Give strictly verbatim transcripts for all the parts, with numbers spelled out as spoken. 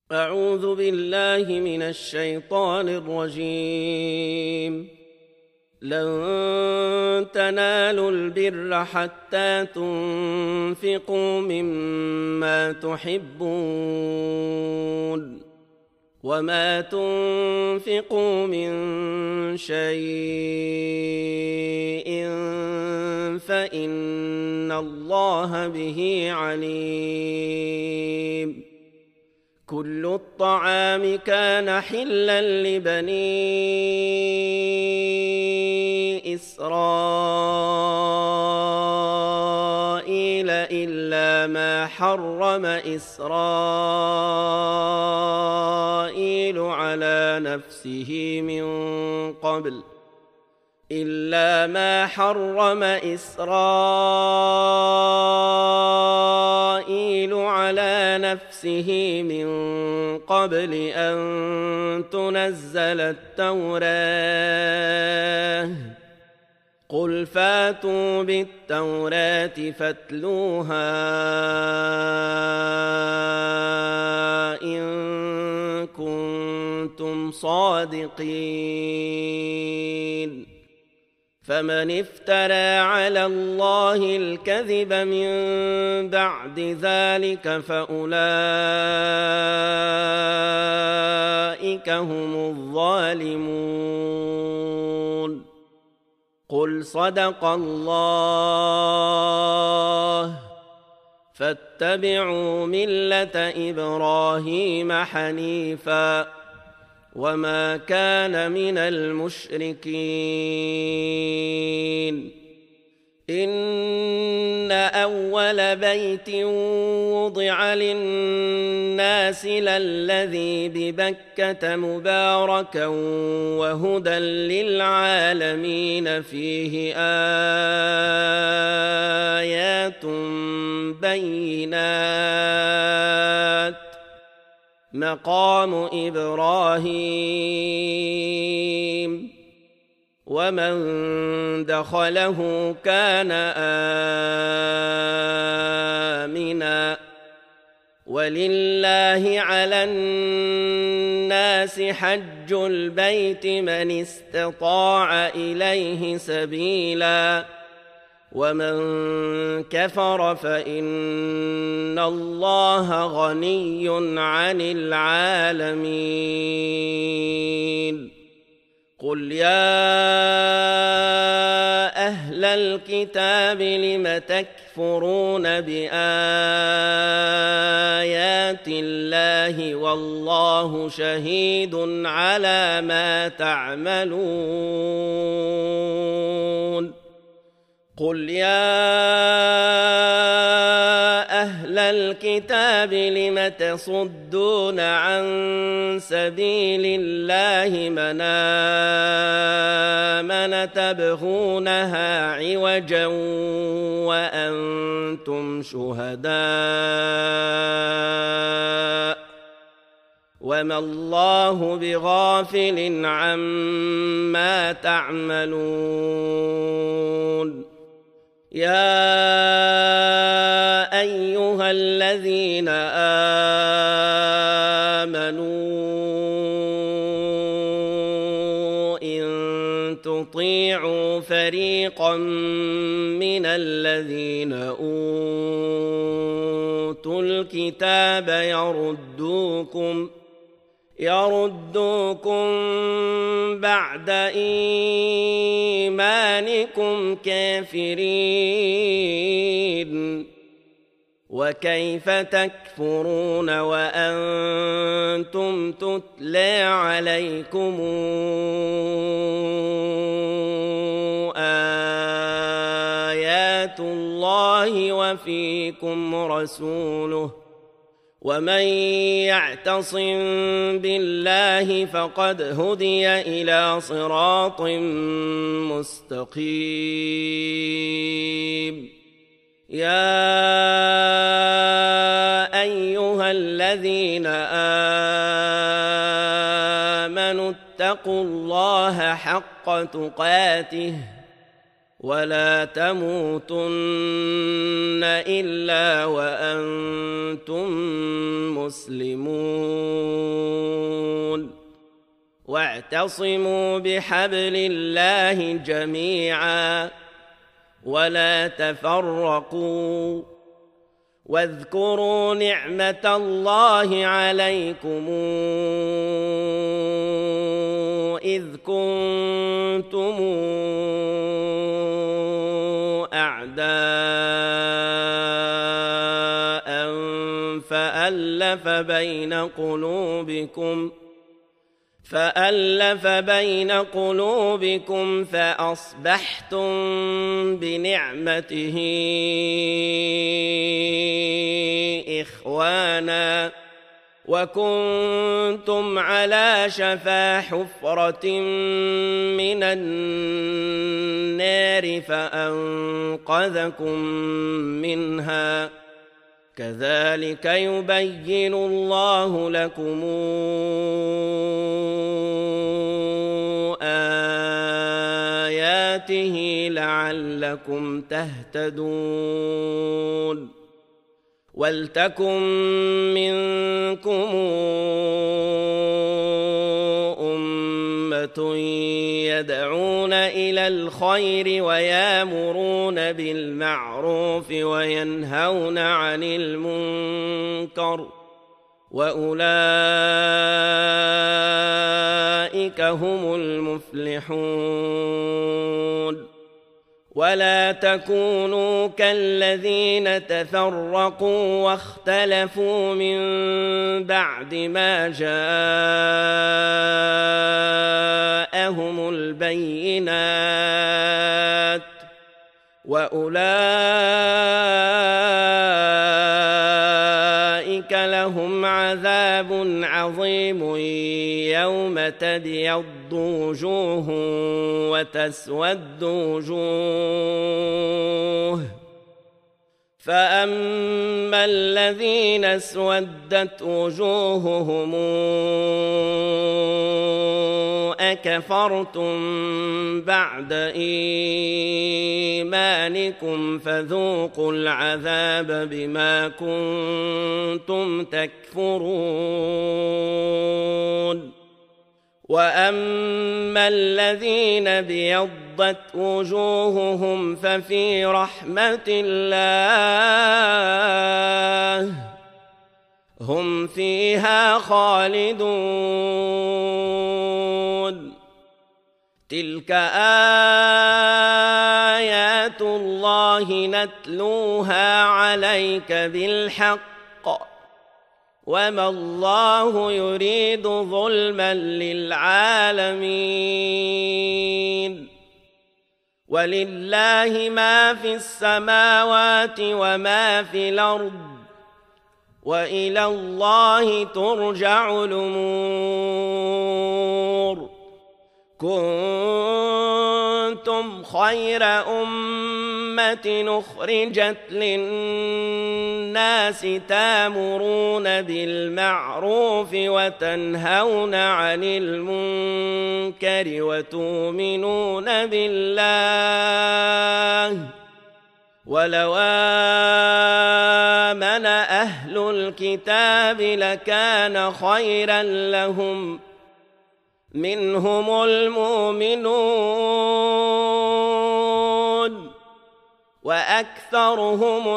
أعوذ بالله من الشيطان الرجيم. لن تنالوا البر حتى تنفقوا مما تحبون وما تنفقوا من شيء فإن الله به عليم. كل الطعام كان حلا لبني إسرائيل إلا ما حرم إسرائيل على نفسه من قبل إلا ما حرم إسرائيل على نفسه من قبل أن تنزل التوراة. قل فاتوا بالتوراة فاتلوها إن كنتم صادقين. فمن افترى على الله الكذب من بعد ذلك فأولئك هم الظالمون. قل صدق الله فاتبعوا ملة إبراهيم حنيفاً وما كان من المشركين. إن أول بيت وضع للناس للذي ببكة مباركا وهدى للعالمين فيه آيات بينات مقام إبراهيم ومن دخله كان آمنا. ولله على الناس حج البيت من استطاع إليه سبيلا ومن كفر فإن الله غني عن العالمين. قل يا أهل الكتاب لم تكفرون بآيات الله والله شهيد على ما تعملون. قل يا أهل الكتاب لم تصدون عن سبيل الله من آمن تبغونها عوجا وأنتم شهداء وما الله بغافل عما تعملون. يا أيها الذين آمنوا إن تطيعوا فريقا من الذين أوتوا الكتاب يردوكم يردوكم بعد إيمانكم كافرين وكيف تكفرون وأنتم تتلى عليكم آيات الله وفيكم رسوله ومن يعتصم بالله فقد هدي إلى صراط مستقيم. يا أيها الذين آمنوا اتقوا الله حق تقاته ولا تموتن إلا وأنتم مسلمون واعتصموا بحبل الله جميعا ولا تفرقوا واذكروا نعمة الله عليكم إذ كنتم أعداء فألف بين قلوبكم فألف بين قلوبكم فأصبحتم بنعمته إخوانا وكنتم على شفا حفرة من النار فأنقذكم منها كذلك يبين الله لكم آياته لعلكم تهتدون ولتكن منكم أمة يدعون إلى الخير ويأمرون بالمعروف وينهون عن المنكر وأولئك هم المفلحون ولا تكونوا كالذين تفرقوا واختلفوا من بعد ما جاءهم البينات وأولئك لهم عذاب عظيم يوم تبيض وجوه وتسود وجوه فأما الذين اسودت وجوههم أكفرتم بعد إيمانكم فذوقوا العذاب بما كنتم تكفرون وأما الذين ابيضت وجوههم ففي رحمة الله هم فيها خالدون تلك آيات الله نتلوها عليك بالحق وما الله يريد ظلما للعالمين ولله ما في السماوات وما في الأرض وإلى الله ترجع الأمور كنتم خير أمة أخرجت للناس تأمرون بالمعروف وتنهون عن المنكر وتؤمنون بالله ولو آمن أهل الكتاب لكان خيرا لهم منهم المؤمنون وأكثرهم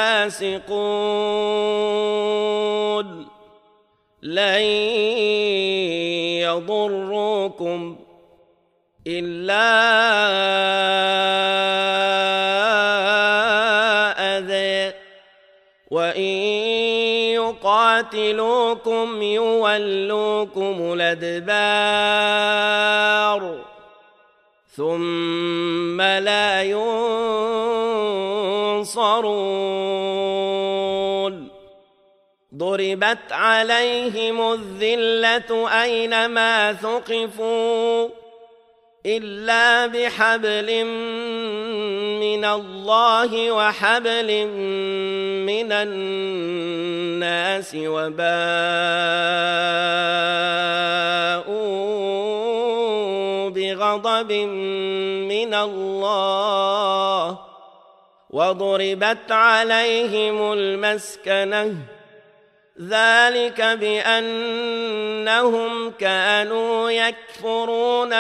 الفاسقون لن يضروكم إلا أذى وإن يقاتلوكم يولوكم الأدبار ثم لا ينصرون ضربت عليهم الذلة أينما ثقفوا إلا بحبل من الله وحبل من الناس وباءوا بغضب من الله وضربت عليهم المسكنة ذلك بأنهم كانوا يكفرون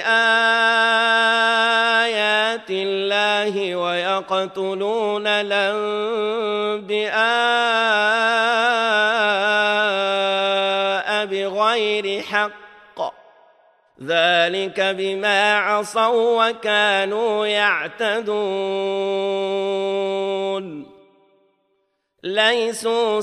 بآيات الله ويقتلون الأنبياء بغير حق ذلك بما عصوا وكانوا يعتدون ليسوا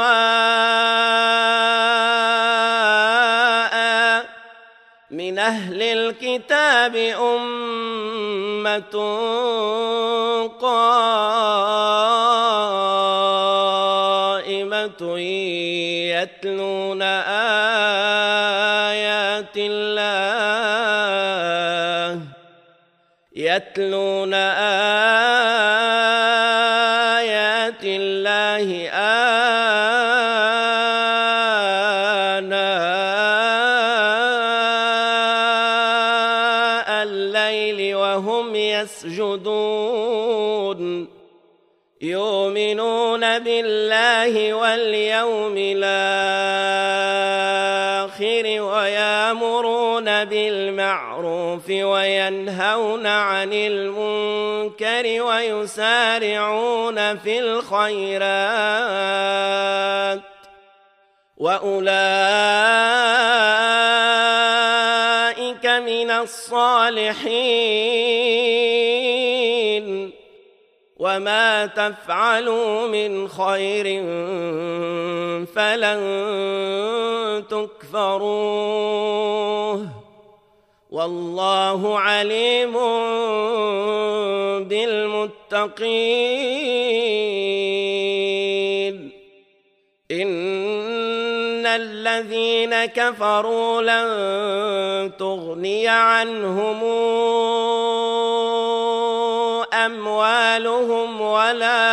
سواء من أهل الكتاب أمة قائمة يتلون آيات الله يتلون آيات الله آناء الليل وهم يسجدون يؤمنون بالله واليوم الآخر ويأمرون بالمعروف وينهون عن المنكر ويسارعون في الخيرات وأولئك من الصالحين وما تفعلوا من خير فلن تكفروه والله عليم بالمتقين إن الذين كفروا لن تغني عنهم أموالهم ولا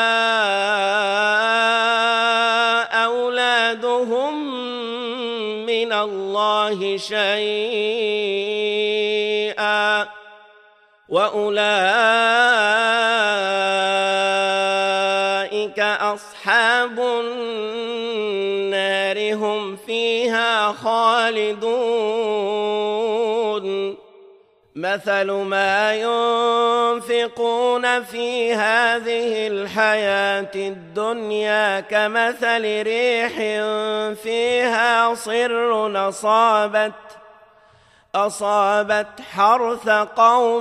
أولادهم من الله شيئا وأولئك أصحاب النار هم فيها خالدون مثل ما ينفقون في هذه الحياة الدنيا كمثل ريح فيها صر أصابت أصابت حرث قوم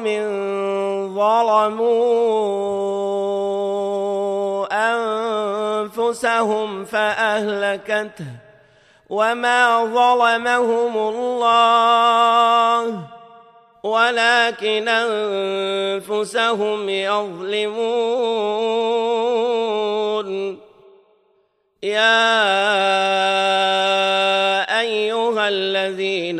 ظلموا أنفسهم فأهلكته وما ظلمهم الله ولكن أنفسهم يظلمون يا أيها الذين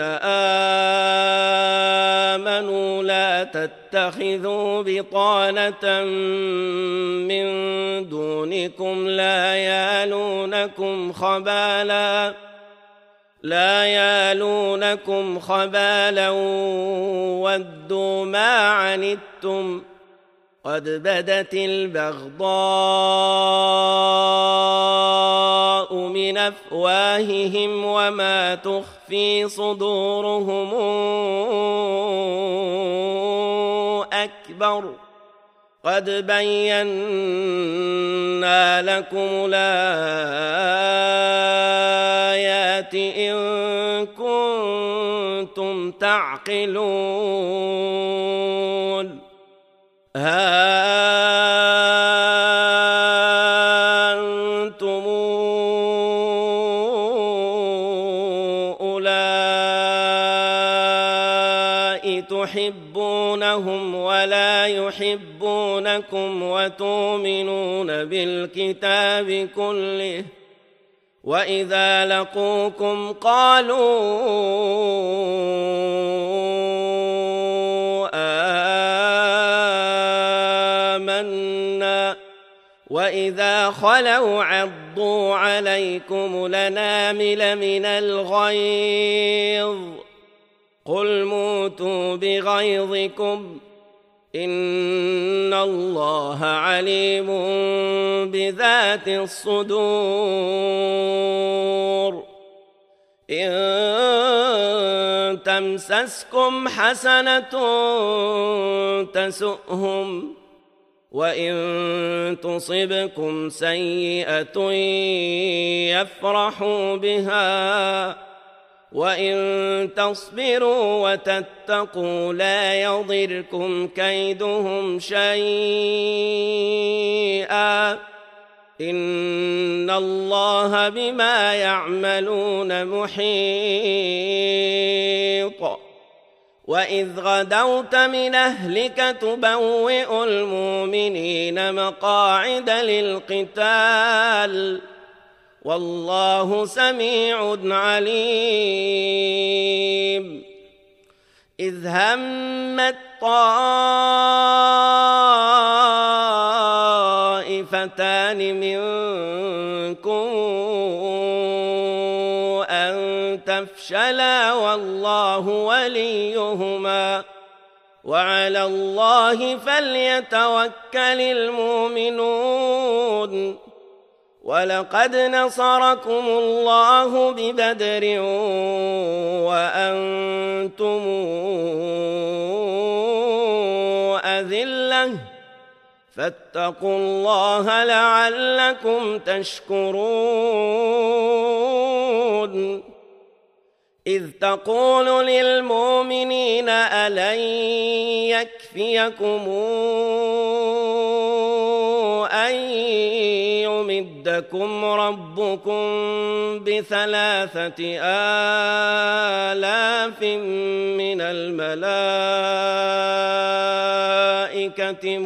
آمنوا لا تتخذوا بطانة من دونكم لا يالونكم خبالا لا يالونكم خبالا ودوا ما عنتم قد بدت البغضاء من أفواههم وما تخفي صدورهم أكبر قد بينا لكم الآيات إن كنتم تعقلون ها أنتم أولئك تحبونهم ولا يحبونكم وتؤمنون بالكتاب كله وإذا لقوكم قالوا آمنا وإذا خلوا عضوا عليكم الأنامل من الغيظ قل موتوا بغيظكم إن الله عليم بذات الصدور إن تمسسكم حسنة تسؤهم وإن تصبكم سيئة يفرحوا بها وإن تصبروا وتتقوا لا يضركم كيدهم شيئا إن الله بما يعملون محيط وإذ غدوت من أهلك تبوئ المؤمنين مقاعد للقتال والله سميع عليم إذ همت طائفتان منكم أن تفشلا والله وليهما وعلى الله فليتوكل المؤمنون ولقد نصركم الله ببدر وأنتم أذلة فاتقوا الله لعلكم تشكرون إذ تقول للمؤمنين ألن يكفيكم أن يمدكم ربكم بثلاثة آلاف من الملائكة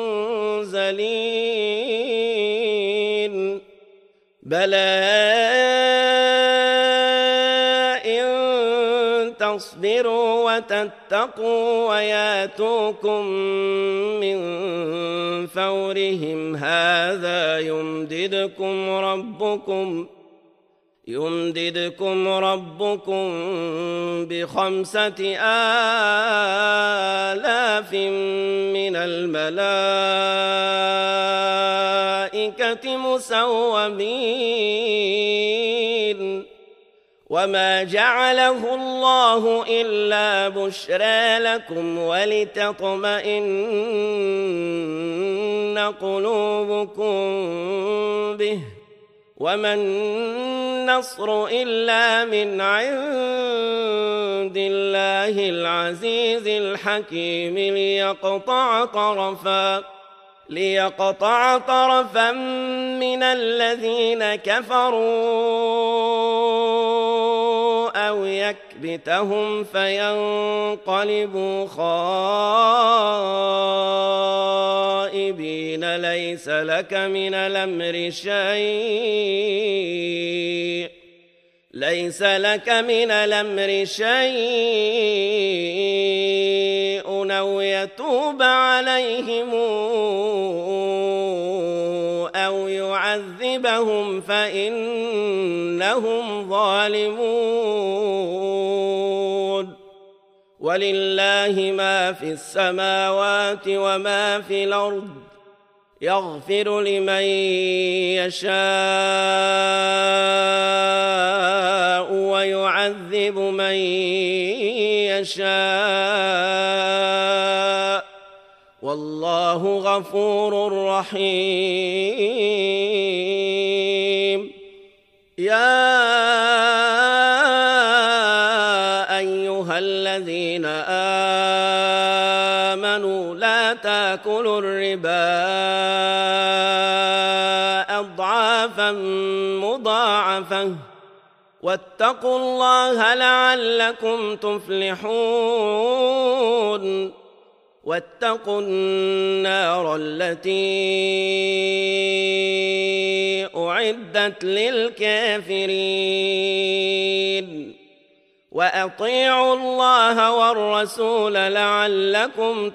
منزلين بلى تصبروا وتتقوا وياتوكم من فورهم هذا يمددكم ربكم يمددكم ربكم بخمسة آلاف من الملائكة مسومين وما جعله الله إلا بشرى لكم ولتطمئن قلوبكم به وما النصر إلا من عند الله العزيز الحكيم ليقطع طرفا ليقطع طرفا من الذين كفروا أو يكبتهم فينقلبوا خائبين ليس لك من الأمر شيء ليس لك من الأمر شيء أو يتوب عليهم أو يعذبهم فإنهم ظالمون ولله ما في السماوات وما في الأرض يغفر لمن يشاء ويعذب من يشاء والله غفور رحيم يا أيها الذين آمنوا لا تأكلوا الربا أضعافا مضاعفة واتقوا الله لعلكم تفلحون واتقوا النار التي أعدت للكافرين وأطيعوا الله والرسول لعلكم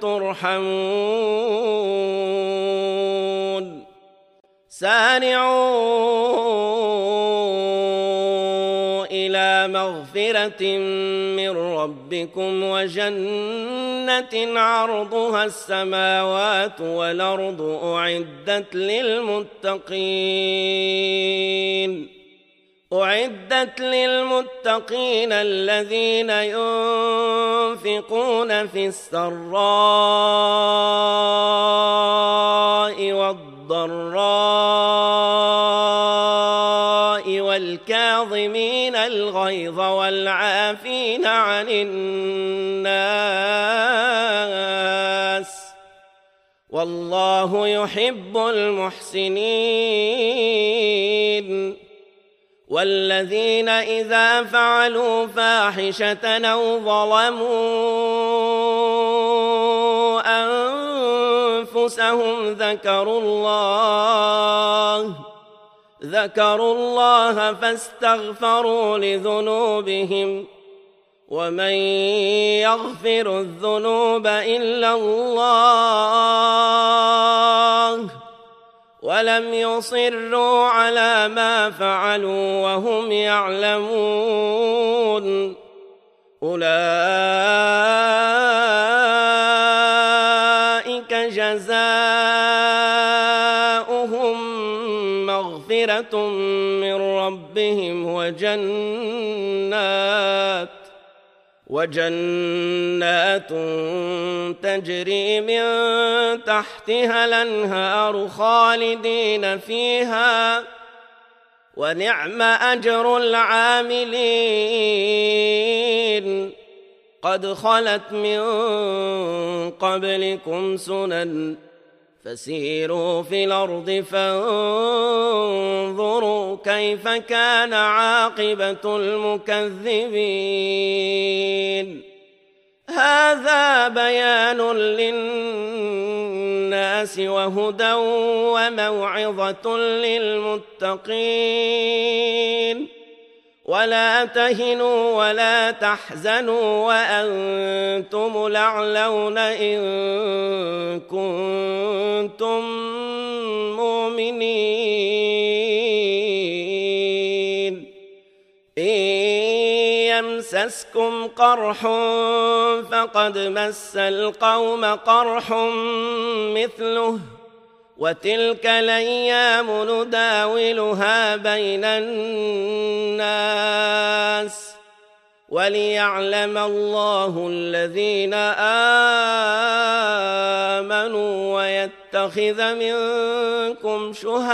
ترحمون سارعوا إلى إلى مغفرة من ربكم وجنة عرضها السماوات والأرض أعدت للمتقين أعدت للمتقين الذين ينفقون في السراء والضراء والكاظمين الغيظ والعافين عن الناس والله يحب المحسنين. والذين إذا فعلوا فاحشة أو ظلموا أنفسهم ذكروا الله ذكروا الله فاستغفروا لذنوبهم ومن يغفر الذنوب إلا الله ولم يصروا على ما فعلوا وهم يعلمون أولئك جزاؤهم مغفرة من ربهم وجنات وجنات تجري من تحتها الأنهار خالدين فيها ونعم أجر العاملين. قد خلت من قبلكم سنن فسيروا في الأرض فانظروا كيف كان عاقبة المكذبين. هذا بيان للناس وهدى وموعظة للمتقين. ولا تهنوا ولا تحزنوا وأنتم الأعلون إن كنتم مؤمنين. إن يمسسكم قرح فقد مس القوم قرح مثله وتلك الأيام نداولها بين الناس وليعلم الله الذين آمنوا ويتخذ منكم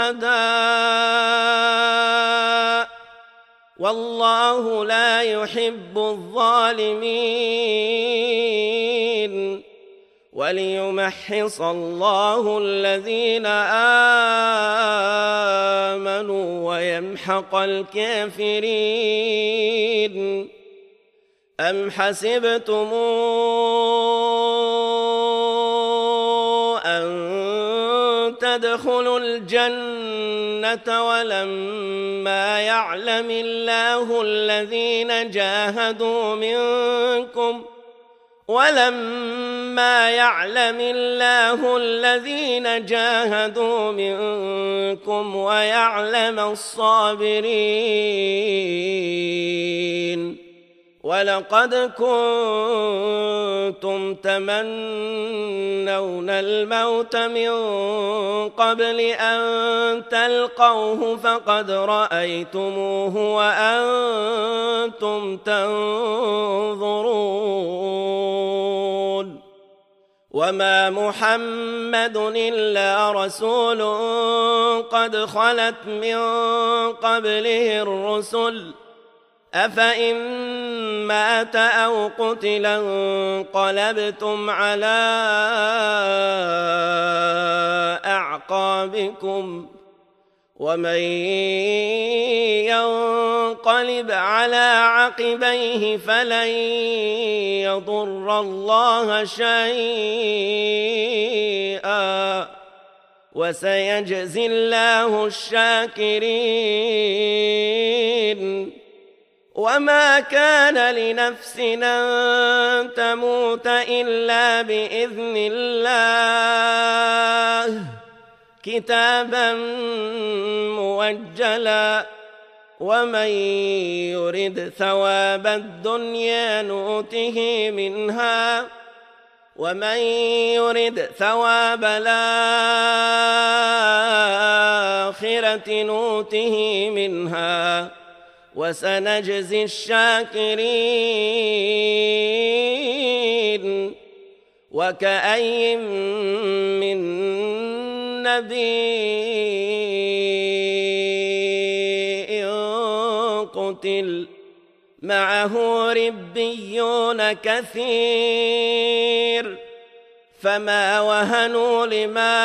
شهداء والله لا يحب الظالمين. وليمحص الله الذين آمنوا ويمحق الكافرين. أم حسبتم أن تدخلوا الجنة ولما يعلم الله الذين جاهدوا منكم ولما يعلم الله الذين جاهدوا منكم ويعلم الصابرين. ولقد كنتم تمنون الموت من قبل أن تلقوه فقد رأيتموه وأنتم تنظرون. وما محمد إلا رسول قد خلت من قبله الرسل أفإن مات أو قتل انقلبتم على أعقابكم ومن ينقلب على عقبيه فلن يضر الله شيئا وسيجزي الله الشاكرين. وما كان لنفس أن تموت إلا بإذن الله كتابا موجلا ومن يرد ثواب الدنيا نؤته منها ومن يرد ثواب الآخرة نؤته منها وسنجزي الشاكرين. وكأي من نبي قتل معه ربيون كثير فما وهنوا لما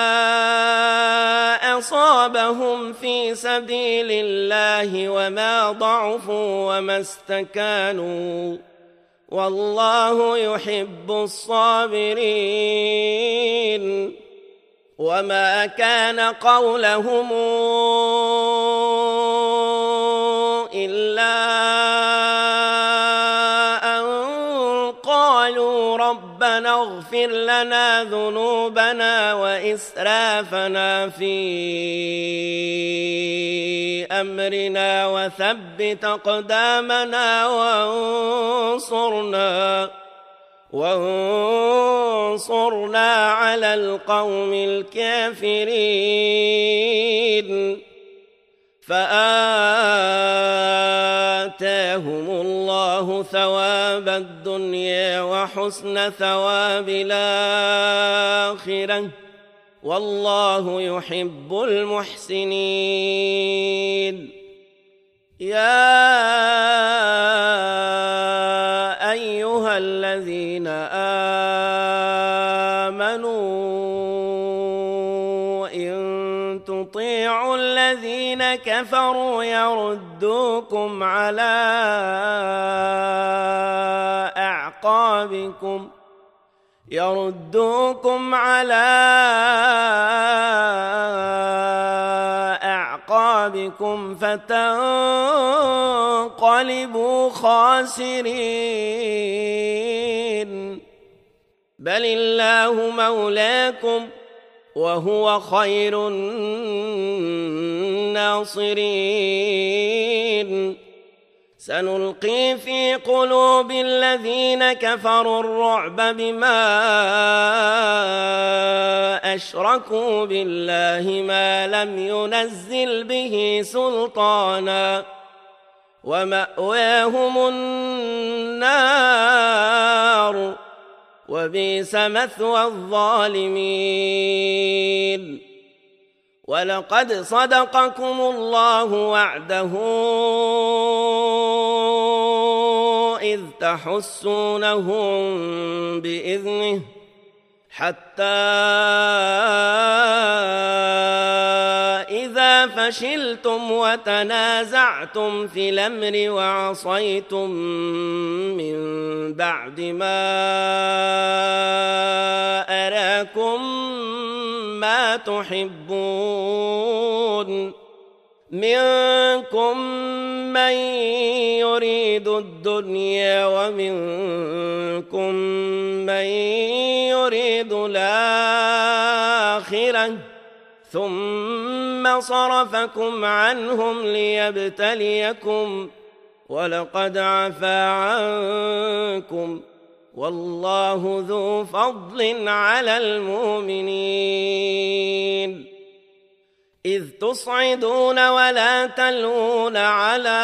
أصابهم في سبيل الله وما ضعفوا وما استكانوا والله يحب الصابرين. وما كان قولهم إلا أن قالوا ربنا اغفر لنا ذنوبنا وإسرافنا في أمرنا وثبت أقدامنا وانصرنا وانصرنا على القوم الكافرين. فآتاهم الله ثواب الدنيا وحسن ثواب الآخرة والله يحب المحسنين. يا أيها الذين آمنوا إن تطيعوا الذين كفروا يردوكم على أعقابكم يردوكم على أعقابكم فتنقلبوا خاسرين. بل الله مولاكم وهو خير الناصرين. سنلقي في قلوب الذين كفروا الرعب بما أشركوا بالله ما لم ينزل به سلطانا ومأواهم النار وبئس مثوى الظالمين. ولقد صدقكم الله وعده إذ تحسونهم بإذنه حتى إذا فشلتم وتنازعتم في الأمر وعصيتم من بعد ما أراكم ما تحبون منكم من يريد الدنيا ومنكم من يريد الآخرة ثم صرفكم عنهم ليبتليكم ولقد عفا عنكم والله ذو فضل على المؤمنين. إذ تصعدون ولا تلوون على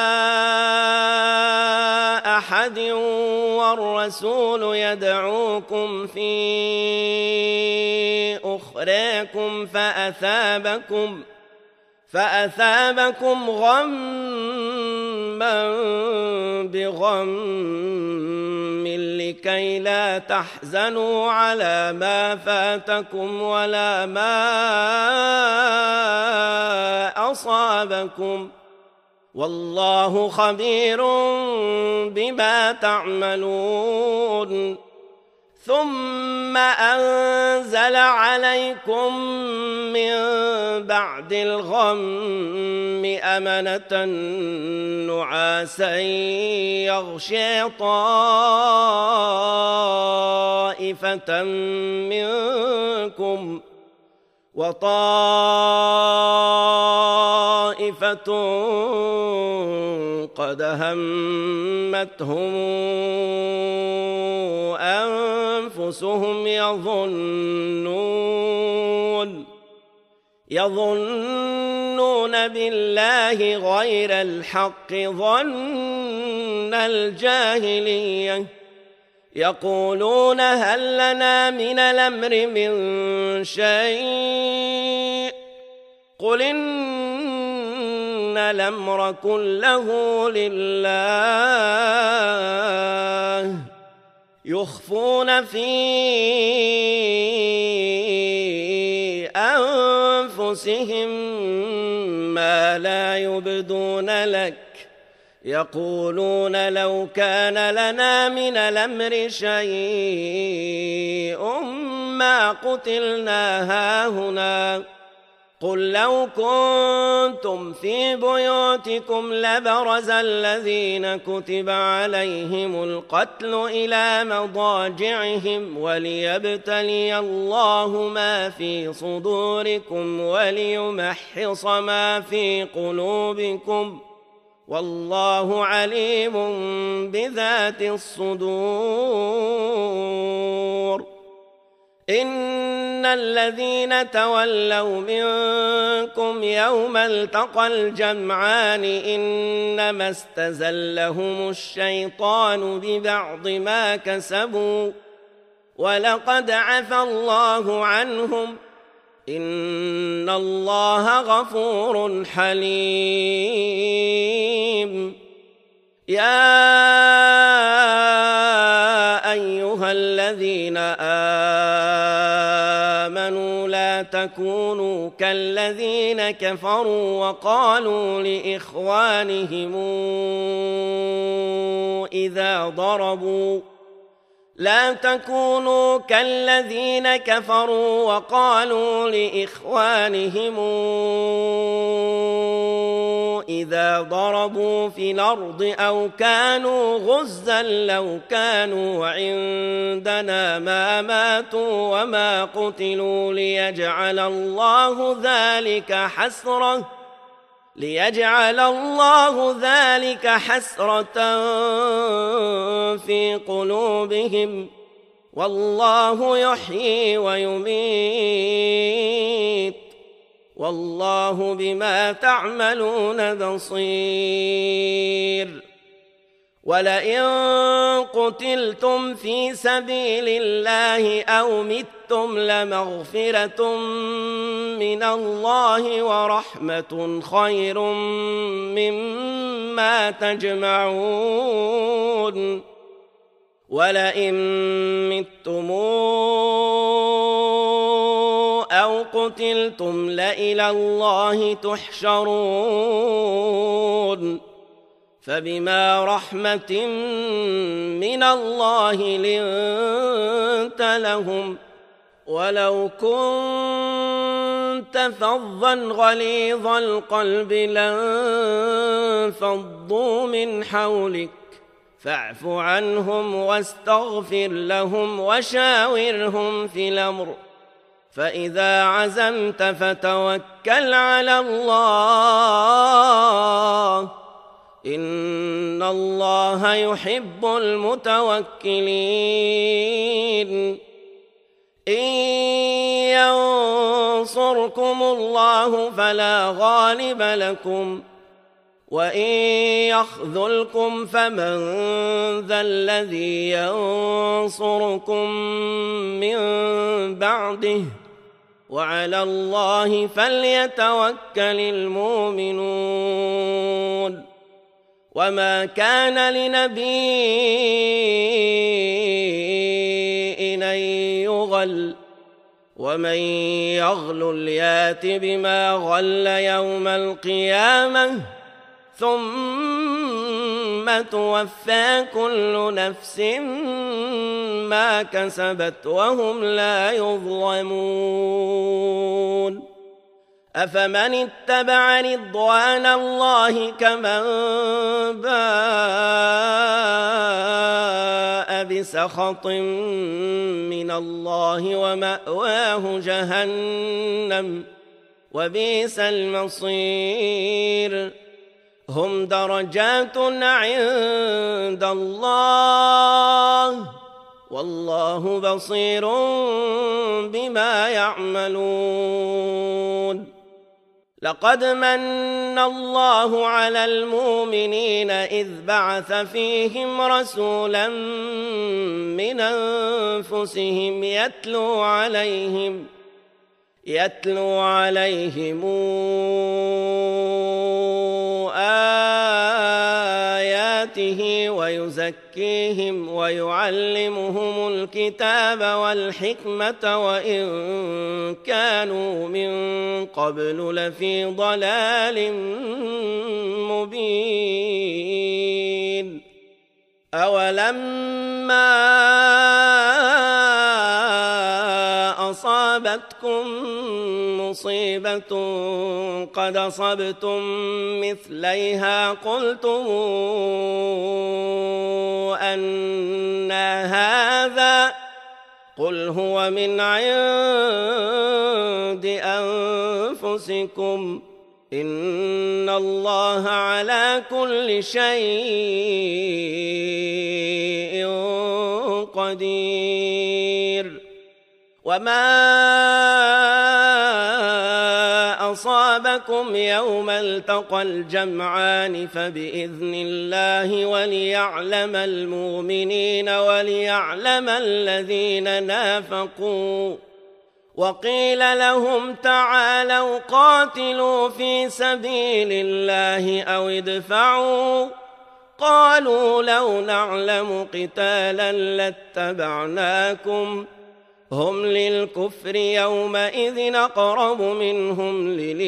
أحد والرسول يدعوكم في أخراكم فأثابكم فأثابكم غما بغم لكي لا تحزنوا على ما فاتكم ولا ما أصابكم والله خبير بما تعملون. ثم أنزل عليكم من بعد الغم أمنة نعاسا يغشي طائفة منكم وطائفة قد همتهم أنفسهم يظنون يظنون بالله غير الحق ظن الجاهلية يقولون هل لنا من الأمر من شيء قل إن الأمر كله لله يخفون في أنفسهم ما لا يبدون لك يقولون لو كان لنا من الأمر شيء ما قتلنا هاهنا قل لو كنتم في بيوتكم لبرز الذين كتب عليهم القتل إلى مضاجعهم وليبتلي الله ما في صدوركم وليمحص ما في قلوبكم والله عليم بذات الصدور إن الذين تولوا منكم يوم التقى الجمعان إنما استزلهم الشيطان ببعض ما كسبوا ولقد عفى الله عنهم إن الله غفور حليم يا أيها الذين آمنوا لا تكونوا كالذين كفروا وقالوا لإخوانهم إذا ضربوا لا تكونوا كالذين كفروا وقالوا لإخوانهم إذا ضربوا في الأرض أو كانوا غزا لو كانوا عندنا ما ماتوا وما قتلوا ليجعل الله ذلك حسرة ليجعل الله ذلك حسرة في قلوبهم والله يحيي ويميت والله بما تعملون بصير ولئن قتلتم في سبيل الله أو متم لمغفرة من الله ورحمة خير مما تجمعون ولئن متم أو قتلتم لإلى الله تحشرون فبما رحمة من الله لنت لهم ولو كنت فظا غليظ القلب لانفضوا من حولك فاعف عنهم واستغفر لهم وشاورهم في الأمر فإذا عزمت فتوكل على الله إن الله يحب المتوكلين إن ينصركم الله فلا غالب لكم وإن يخذلكم فمن ذا الذي ينصركم من بعده وعلى الله فليتوكل المؤمنون وما كان لنبي أن يغل ومن يغل يات بما غل يوم القيامة ثم توفى كل نفس ما كسبت وهم لا يظلمون أفمن اتبع رضوان الله كمن باء بسخط من الله ومأواه جهنم وبئس المصير هم درجات عند الله والله بصير بما يعملون لقد من الله على المؤمنين إذ بعث فيهم رسولا من أنفسهم يتلو عليهم يتلو عليهم آياته ويزكيهم ويعلمهم الكتاب والحكمة وإن كانوا من قبل لفي ضلال مبين أولما أصابتكم مصيبة قد أصبتم مثليها قلتم أن هذا قل هو من عند أنفسكم إن الله على كل شيء قدير وما أصابكم يوم التقى الجمعان فبإذن الله وليعلم المؤمنين وليعلم الذين نافقوا وقيل لهم تعالوا قاتلوا في سبيل الله أو ادفعوا قالوا لو نعلم قتالا لاتبعناكم هم للكفر يومئذ أقرب منهم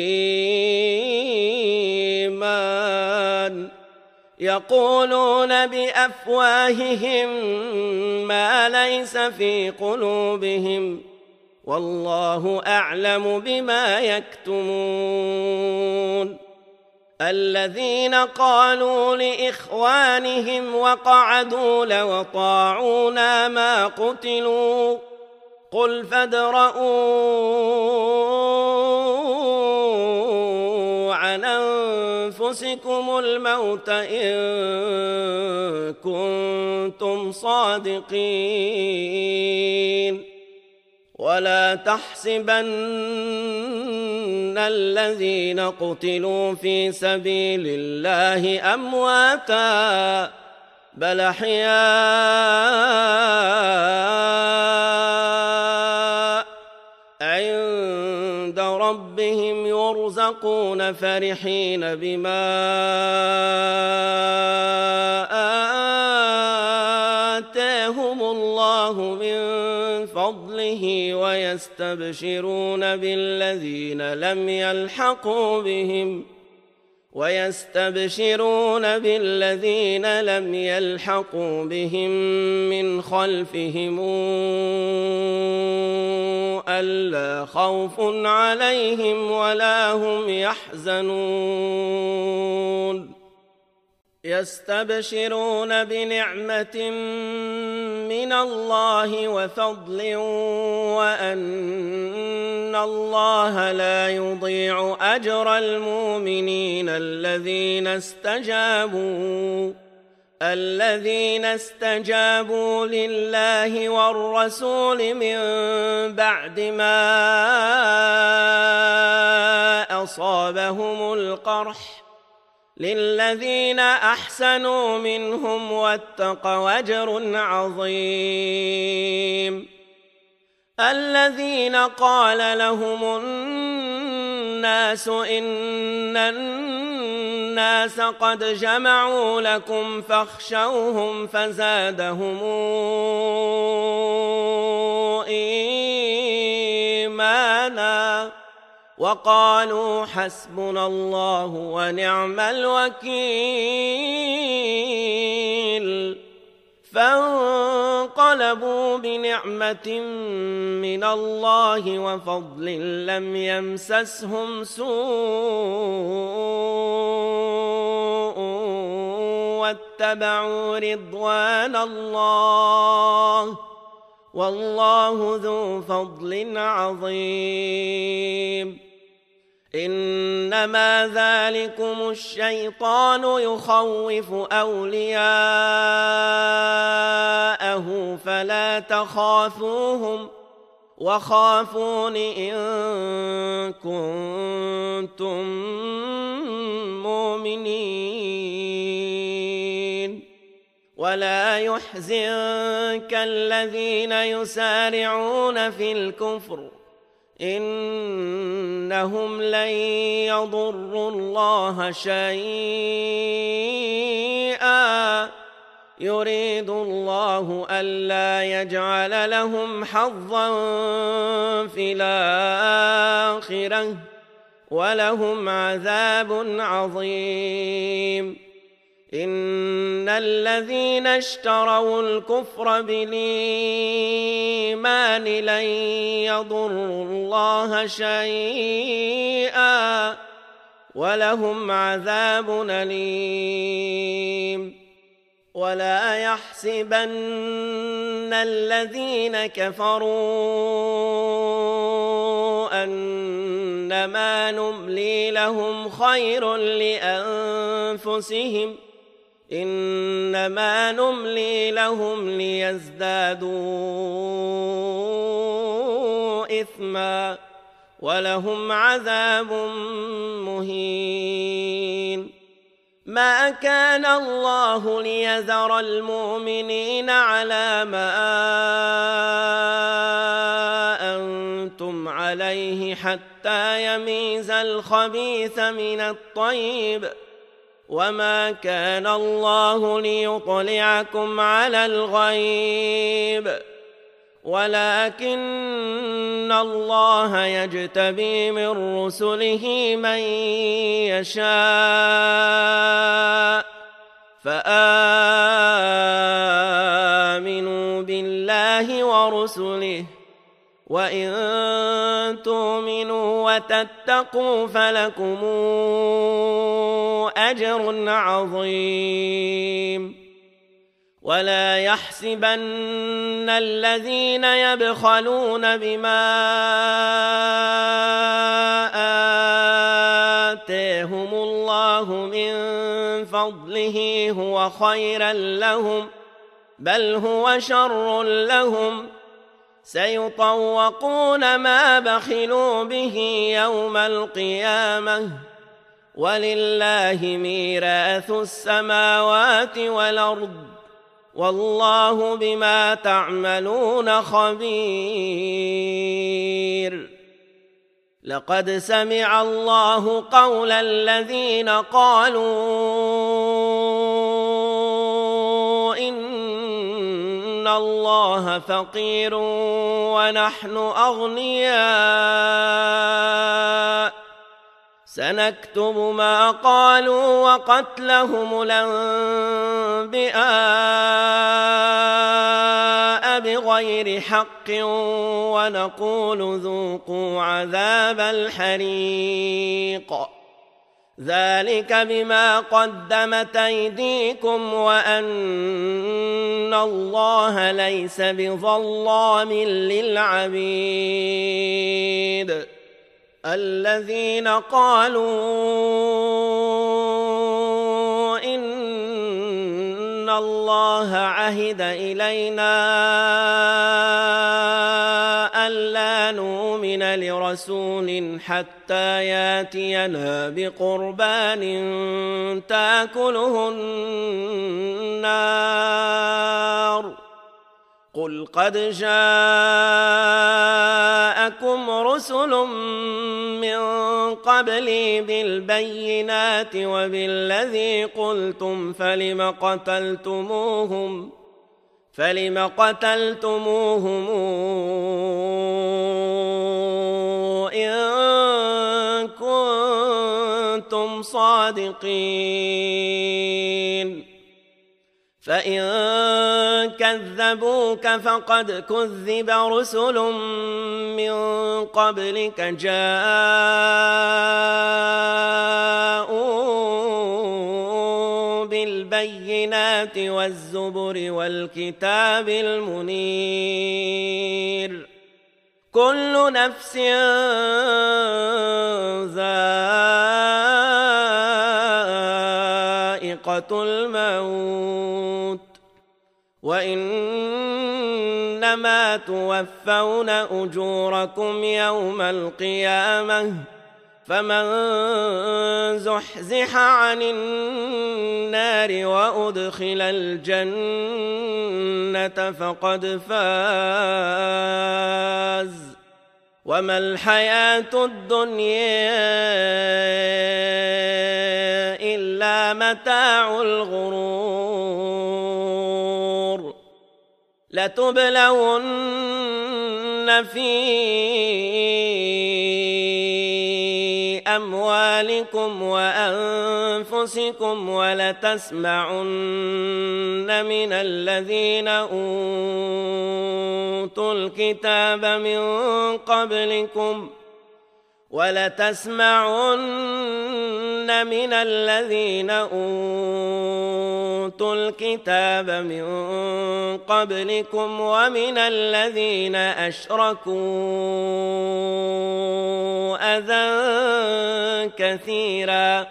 للإيمان يقولون بأفواههم ما ليس في قلوبهم والله أعلم بما يكتمون الذين قالوا لإخوانهم وقعدوا لو طاعونا ما قتلوا قل فادرءوا عن أنفسكم الموت إن كنتم صادقين ولا تحسبن الذين قتلوا في سبيل الله أمواتا بل أحياء عند ربهم يرزقون فرحين بما آتاهم الله من فضله ويستبشرون بالذين لم يلحقوا بهم ويستبشرون بالذين لم يلحقوا بهم من خلفهم ألا خوف عليهم ولا هم يحزنون يستبشرون بنعمة من الله وفضل وأن الله لا يضيع أجر المؤمنين الذين استجابوا الذين استجابوا لله والرسول من بعد ما أصابهم القرح للذين أحسنوا منهم واتقوا أجر عظيم الذين قال لهم الناس إن الناس قد جمعوا لكم فاخشوهم فزادهم إيمانا وقالوا حسبنا الله ونعم الوكيل فانقلبوا بنعمة من الله وفضل لم يمسسهم سوء واتبعوا رضوان الله والله ذو فضل عظيم. إنما ذلكم الشيطان يخوف أولياءه فلا تخافوهم وخافون إن كنتم مؤمنين. ولا يحزنك الذين يسارعون في الكفر إنهم لن يضروا الله شيئا يريد الله ألا يجعل لهم حظا في الآخرة ولهم عذاب عظيم. إن الذين اشتروا الكفر بالإيمان لن يضروا الله شيئا ولهم عذاب أليم. ولا يحسبن الذين كفروا أنما نملي لهم خير لأنفسهم إنما نملي لهم ليزدادوا إثما ولهم عذاب مهين. ما كان الله ليذر المؤمنين على ما أنتم عليه حتى يميز الخبيث من الطيب وما كان الله ليطلعكم على الغيب ولكن الله يجتبي من رسله من يشاء فآمنوا بالله ورسله وإن تؤمنوا وتتقوا فلكم أجر عظيم. ولا يحسبن الذين يبخلون بما آتاهم الله من فضله هو خيرا لهم بل هو شر لهم سيطوقون ما بخلوا به يوم القيامة ولله ميراث السماوات والأرض والله بما تعملون خبير. لقد سمع الله قول الذين قالوا إن الله فقير ونحن أغنياء سنكتب ما قالوا وقتلهم الأنبياء بغير حق ونقول ذوقوا عذاب الحريق ذلك بما قدمت أيديكم وأن الله ليس بظلام للعبيد. الذين قالوا إن الله عهد إلينا ألا نؤمن لرسول حتى ياتينا بقربان تأكله النار قل قد جاءكم رسل من قبلي بالبينات وبالذي قلتم فلم قتلتموهم فلم قتلتموهم إن كنتم صادقين فإن كذبوك فقد كذب رسل من قبلك جاءوا بالبينات بالبينات والزبر والكتاب المنير كل نفس ذائقة الموت وإنما توفون أجوركم يوم القيامة فمن زحزح عن النار وأدخل الجنة فقد فاز وما الحياة الدنيا إلا متاع الغرور لتبلون في أموالكم وأنفسكم ولتسمعن من الذين أوتوا الكتاب من قبلكم ولتسمعن من الذين أوتوا الكتاب من قبلكم ومن الذين أشركوا أذى كثيرا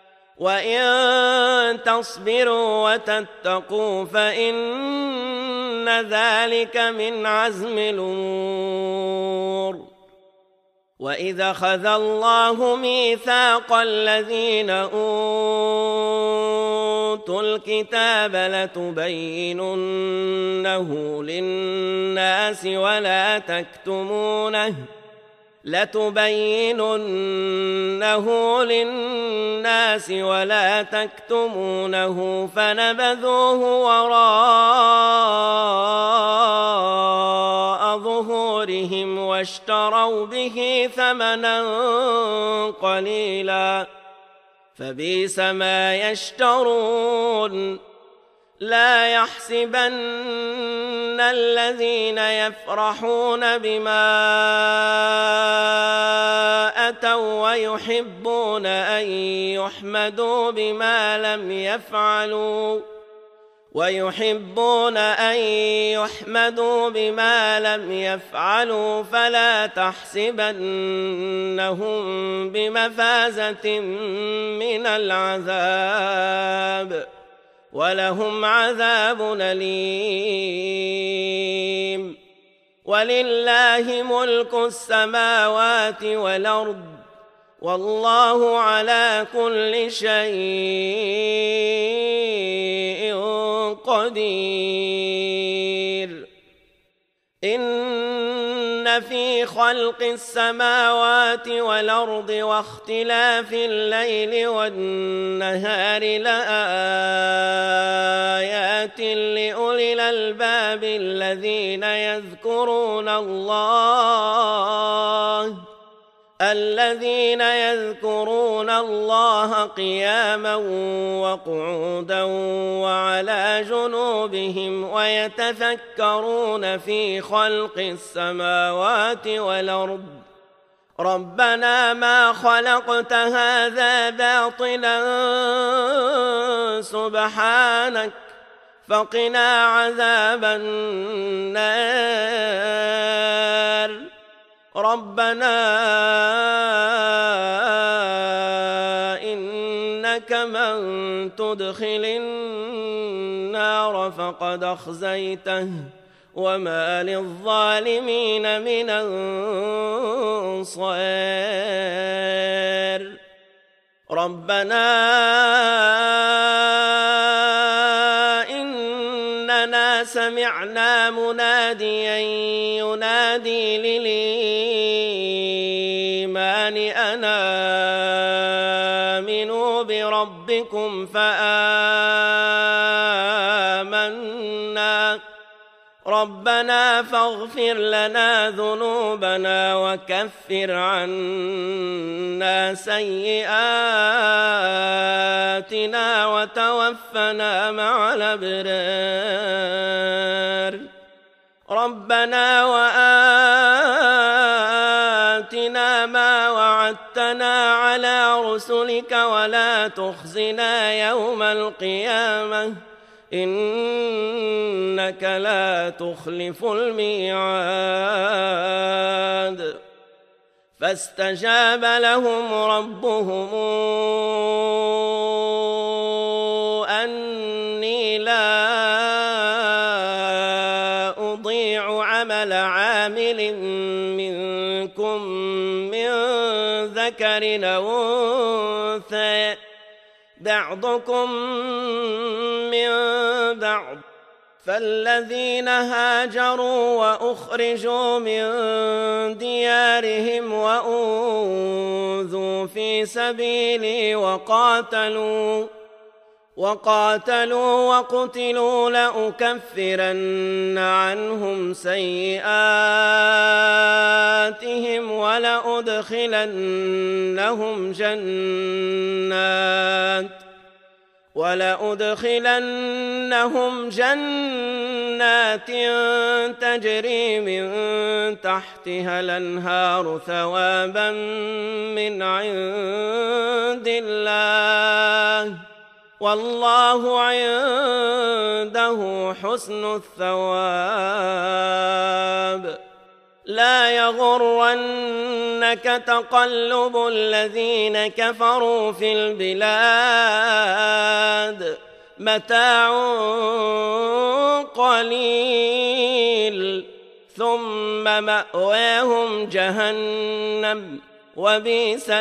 وإن تصبروا وتتقوا فإن ذلك من عزم الأمور وإذا أخذ الله ميثاق الذين أوتوا الكتاب لتبيننه للناس ولا تكتمونه لتبيننه للناس ولا تكتمونه فنبذوه وراء ظهورهم واشتروا به ثمنا قليلا فبئس ما يشترون لا يحسبن الذين يفرحون بما أتوا ويحبون أن يحمدوا بما لم يفعلوا ويحبون أن يحمدوا بما لم يفعلوا فلا تحسبنهم بمفازة من العذاب ولهم عذاب أليم ولله ملك السماوات والأرض والله على كل شيء قدير إن في خلق السماوات والأرض واختلاف الليل والنهار لآيات لأولي الألباب الذين يذكرون الله الذين يذكرون الله قياما وقعودا وعلى جنوبهم ويتفكرون في خلق السماوات والأرض ربنا ما خلقت هذا باطلا سبحانك فقنا عذاب النار ربنا إنك من تدخل النار فقد أخزيته وما للظالمين من أنصار ربنا إننا سمعنا مناديا ينادي للإيمان أن آمنوا بربكم فآمنا ربنا فاغفر لنا ذنوبنا وكفر عنا سيئاتنا وتوفنا مع الأبرار ربنا وآتنا ما وعدتنا على رسلك ولا تخزنا يوم القيامة إنك لا تخلف الميعاد فاستجاب لهم ربهم أني لا أضيع عمل عامل منكم من ذكر أو أنثى بعضكم من بعض فالذين هاجروا وأخرجوا من ديارهم وأوذوا في سبيلي وقاتلوا وقاتلوا وقتلوا لأكفرن عنهم سيئاتهم ولأدخلنهم جنات ولأدخلنهم جنات تجري من تحتها الأنهار ثوابا من عند الله والله عنده حسن الثواب لا يغرنك تقلب الذين كفروا في البلاد متاع قليل ثم مأواهم جهنم وبئس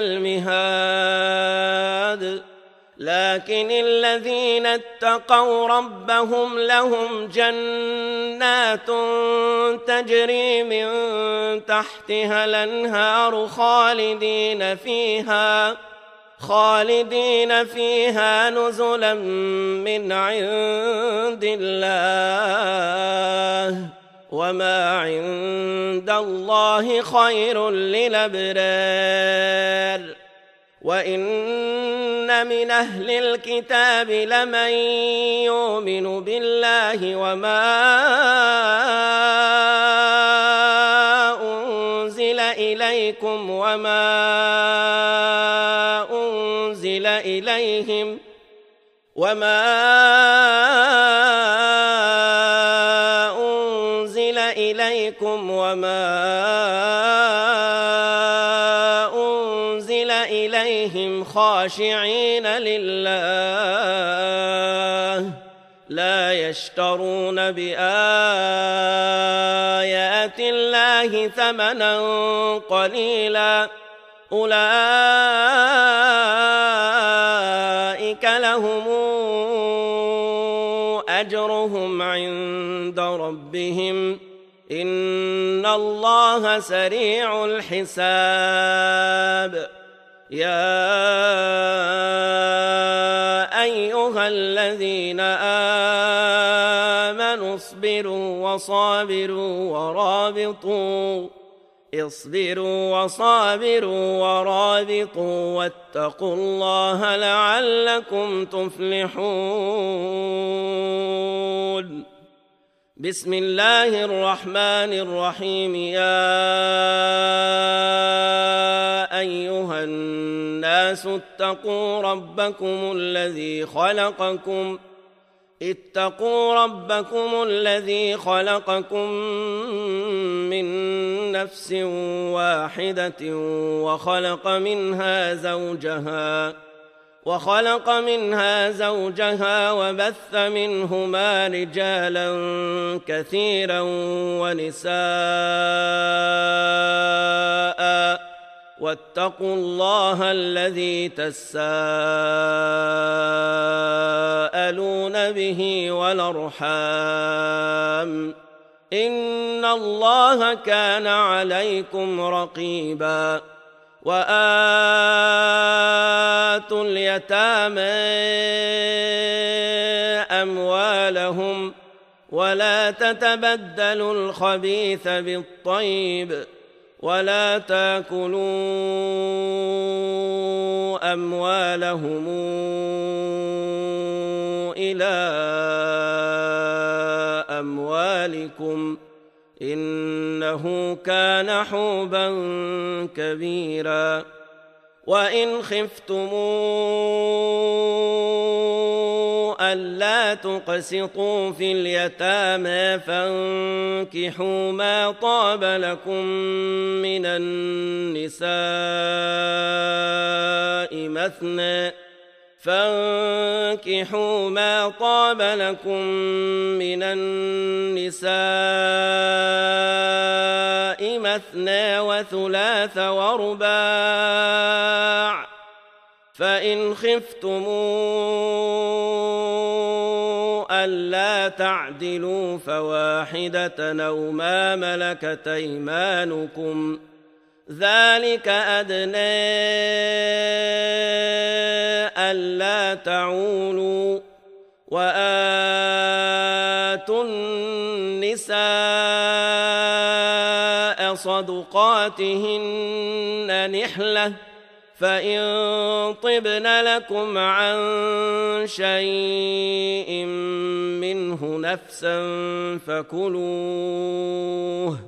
المهاد لكن الذين اتقوا ربهم لهم جنات تجري من تحتها الأنهار خالدين فيها خالدين فيها نزلا من عند الله وما عند الله خير للأبرار وإن من أهل الكتاب لمن يؤمن بالله وما أنزل إليكم وما أنزل إليهم وما أنزل إليكم وما إليهم خاشعين لله لا يشترون بآيات الله ثمنا قليلا أولئك لهم أجرهم عند ربهم إن الله سريع الحساب يا أيها الذين آمنوا اصبروا وصابروا ورابطوا اصبروا وصابروا ورابطوا واتقوا الله لعلكم تفلحون بسم الله الرحمن الرحيم يا أيها الناس اتقوا ربكم الذي خلقكم اتقوا ربكم الذي خلقكم من نفس واحدة وخلق منها زوجها وخلق منها زوجها وبث منهما رجالا كثيرا ونساء واتقوا الله الذي تساءلون به والأرحام إن الله كان عليكم رقيبا وآتوا اليتامى أموالهم ولا تتبدلوا الخبيث بالطيب ولا تاكلوا أموالهم إلى أموالكم إنه كان حوبا كبيرا وإن خفتم ألا تقسطوا في اليتامى فانكحوا ما طاب لكم من النساء مثنى فانكحوا ما طاب لكم من النساء مثنى وثلاث ورباع فإن خفتم ألا تعدلوا فواحدة أو ما ملكت أيمانكم ذلك أدنى ألا تعولوا وآتوا النساء صدقاتهن نحلة فإن طبن لكم عن شيء منه نفسا فكلوه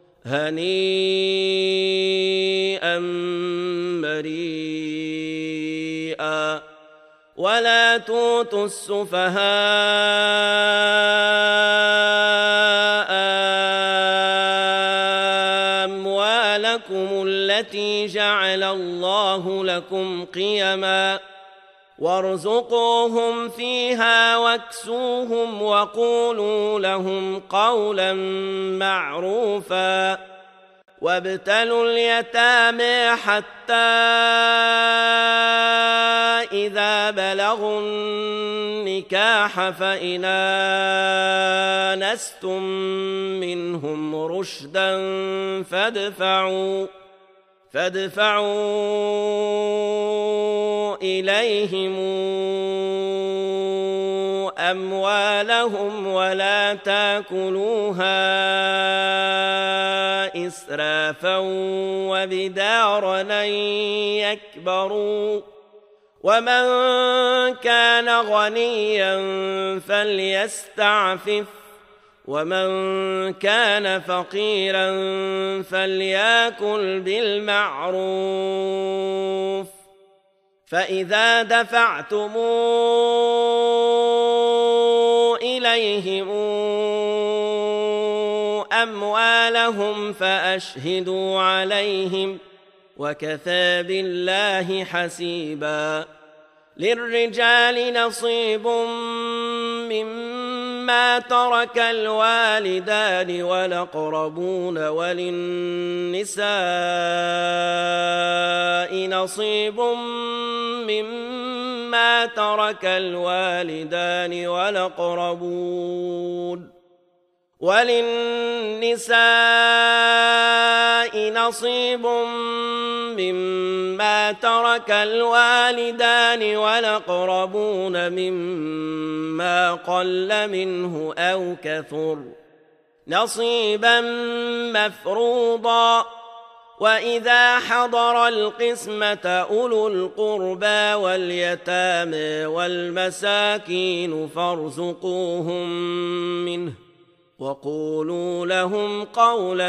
هنيئا مريئا ولا توتوا السفهاء أموالكم التي جعل الله لكم قيما وارزقوهم فيها واكسوهم وقولوا لهم قولا معروفا وابتلوا اليتامى حتى إذا بلغوا النكاح فإن آنستم منهم رشدا فادفعوا فادفعوا إليهم أموالهم ولا تاكلوها إسرافا وبدارا أن يكبروا ومن كان غنيا فليستعفف ومن كان فقيرا فليأكل بالمعروف فإذا دفعتم إليهم أموالهم فأشهدوا عليهم وكفى بالله حسيبا للرجال نصيب مما ترك الوالدان والأقربون وللنساء نصيب مما ترك الوالدان والأقربون وللنساء نصيب مما ترك الوالدان والأقربون مما قل منه أو كثر نصيبا مفروضا وإذا حضر القسمة أولو القربى واليتامى والمساكين فارزقوهم منه وقولوا لهم قولا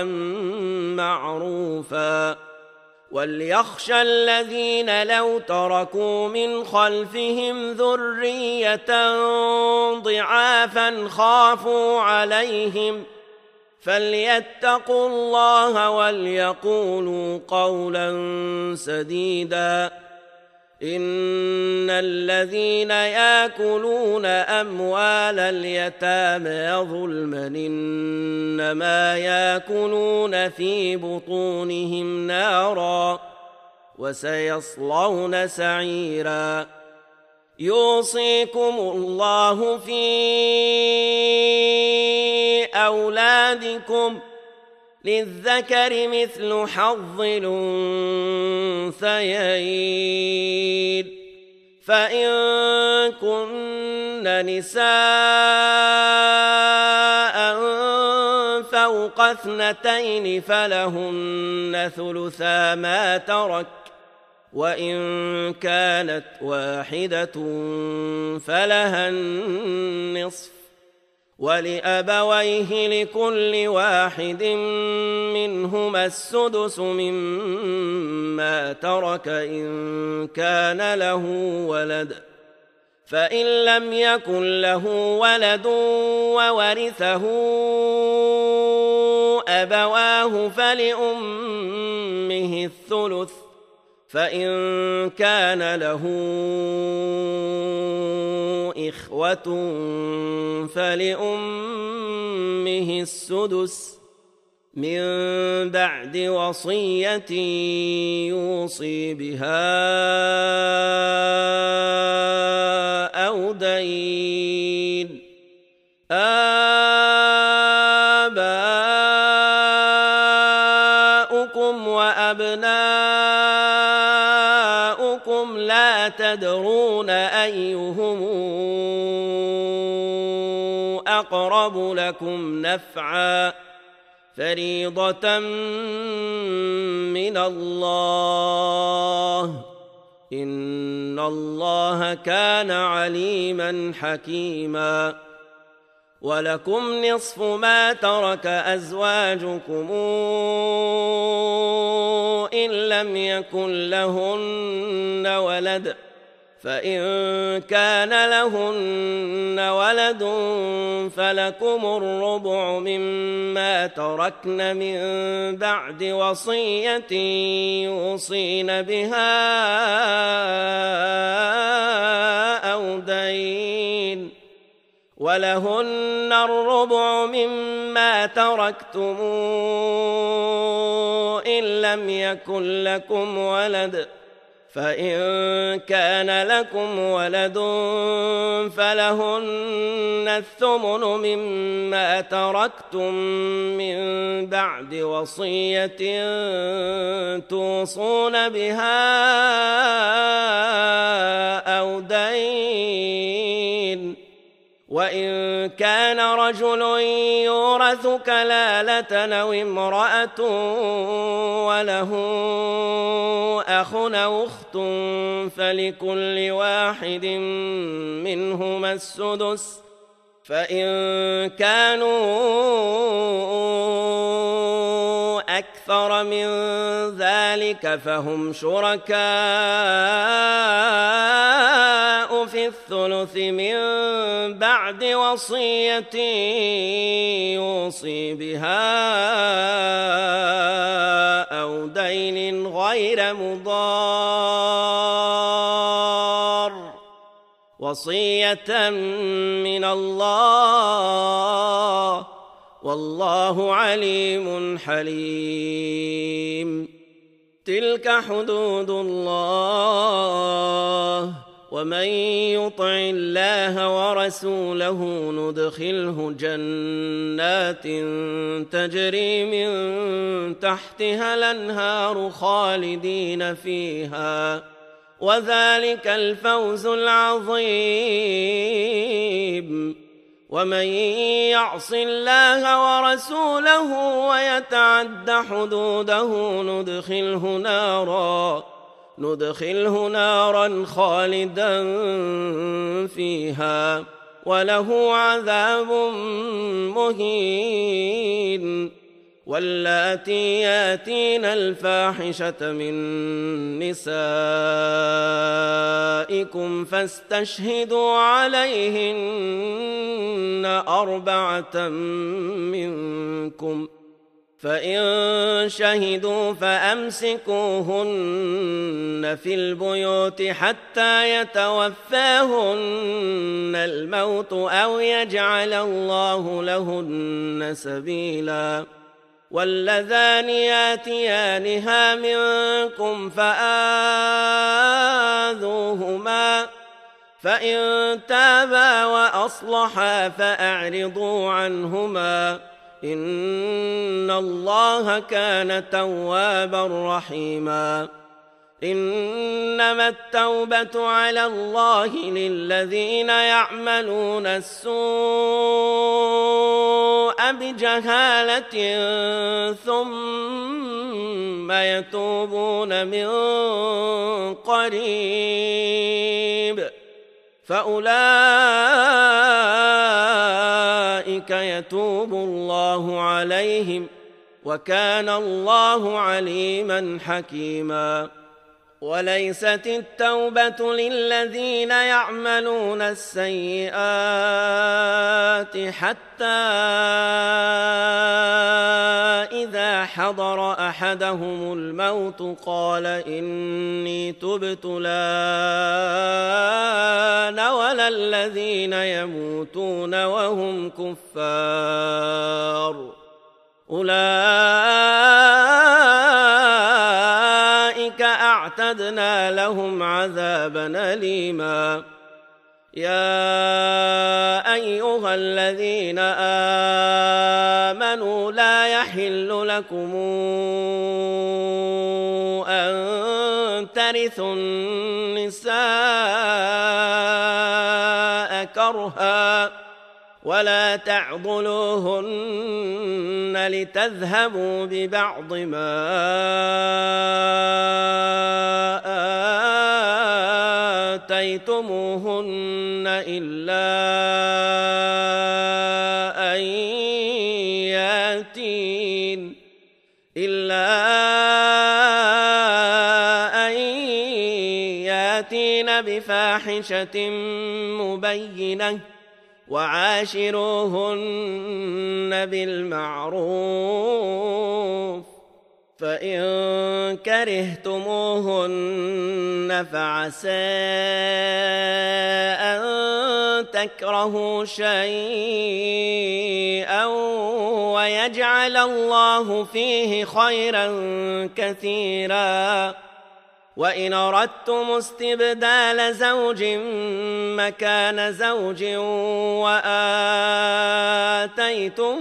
معروفا وليخشى الذين لو تركوا من خلفهم ذرية ضعافا خافوا عليهم فليتقوا الله وليقولوا قولا سديدا إن الذين يأكلون أموال اليتامى ظلما إنما يأكلون في بطونهم نارا وسيصلون سعيرا يوصيكم الله في أولادكم للذكر مثل حظ الأنثيين فإن كن نساء فوق اثنتين فلهن ثلثا ما ترك وإن كانت واحدة فلها النصف ولأبويه لكل واحد منهما السدس مما ترك إن كان له ولد، فإن لم يكن له ولد وورثه أبواه فلأمه الثلث، فإن كان له إخوة فلأمه السدس من بعد وصية يوصي بها أو دين. آباؤكم وأبناؤكم لا تدرون أيهم أقرب لكم نفعا فريضة من الله، إن الله كان عليما حكيما. ولكم نصف ما ترك أزواجكم إن لم يكن لهن ولد، فإن كان لهن ولد فلكم الربع مما تركن من بعد وصية يوصين بها أو دين، ولهن الربع مما تركتم إن لم يكن لكم ولد، فإن كان لكم ولد فلهن الثمن مما تركتم من بعد وصية توصون بها أو دين. وإن كان رجل يورث كلالة أو امرأة وله أخ أو أخت فلكل واحد منهما السدس، فإن كانوا أكثر من ذلك فهم شركاء في الثلث من بعد وصية يوصي بها أو دين غير مضار، وصية من الله، والله عليم حليم. تلك حدود الله، ومن يطع الله ورسوله ندخله جنات تجري من تحتها الأنهار خالدين فيها، وذلك الفوز العظيم. ومن يعص الله ورسوله ويتعد حدوده ندخله نارا ندخله نارا خالدا فيها وله عذاب مهين. واللاتي ياتين الفاحشة من نسائكم فاستشهدوا عليهن أربعة منكم، فإن شهدوا فأمسكوهن في البيوت حتى يتوفاهن الموت أو يجعل الله لهن سبيلا. واللذان ياتيانها منكم فآذوهما، فإن تابا وأصلحا فأعرضوا عنهما، إن الله كان توابا رحيما. إنما التوبة على الله للذين يعملون السوء بجهالة ثم يتوبون من قريب فأولئك يتوب الله عليهم وكان الله عليما حكيما. وليست التوبة للذين يعملون السيئات حتى إذا حضر أحدهم الموت قال إني تبت الآن ولا الذين يموتون وهم كفار أولئك أعتدنا لهم عذابا أليما. يا أيها الذين آمنوا لا يحل لكم أن ترثوا النساء كرها ولا تعضلوهن لتذهبوا ببعض ما آتيتموهن إلا أن ياتين إلا أن ياتين بفاحشة مبينة وعاشروهن بالمعروف فإن كرهتموهن فعسى أن تكرهوا شيئا ويجعل الله فيه خيرا كثيرا. وإن أردتم استبدال زوج مكان زوج وآتيتم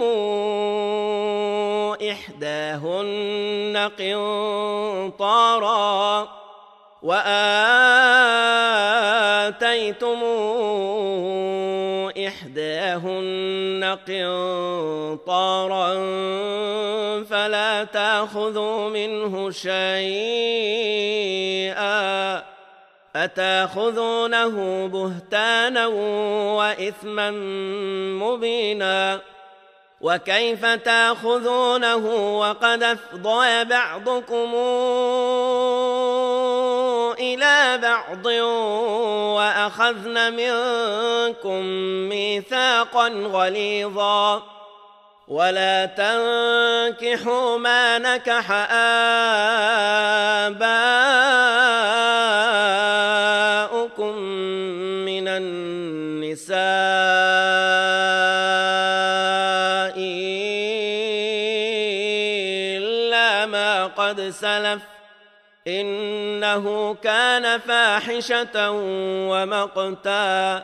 إحداهن قنطارا وآتيتم إحداهن قنطارا فلا تأخذوا منه شيئا أتأخذونه بهتانا وإثما مبينا. وكيف تأخذونه وقد أفضى بعضكم إلى بعض وأخذن منكم ميثاقا غليظا. ولا تنكحوا ما نكح آباؤكم من النساء إلا ما قد سلف إنه كان فاحشة ومقتا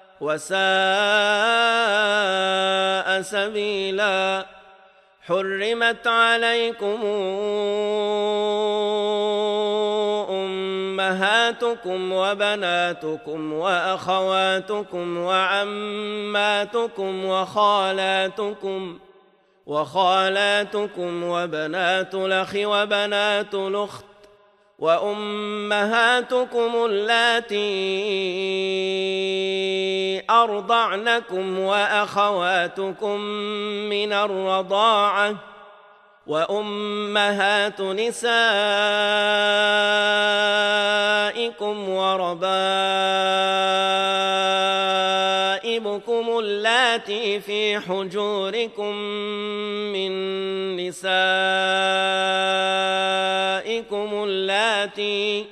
وساء سبيلا. حرمت عليكم أمهاتكم وبناتكم وأخواتكم وعماتكم وخالاتكم وخالاتكم وبنات الأخ وبنات الأخت وأمهاتكم اللاتي أرضعنكم وأخواتكم من الرضاعة وأمهات نسائكم وربائبكم اللاتي في حجوركم من نسائكم اللاتي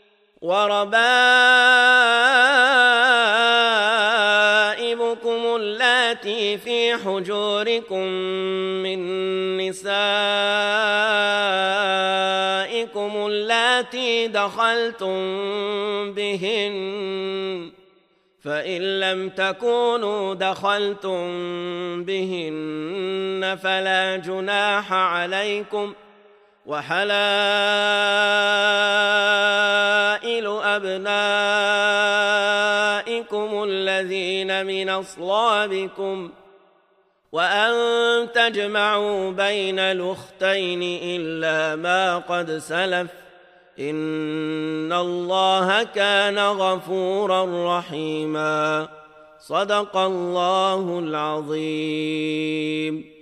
وربائبكم اللاتي في حجوركم من نسائكم اللاتي دخلتم بهن فإن لم تكونوا دخلتم بهن فلا جناح عليكم وحلائل أبنائكم الذين من أصلابكم وأن تجمعوا بين الأختين إلا ما قد سلف إن الله كان غفورا رحيما. صدق الله العظيم.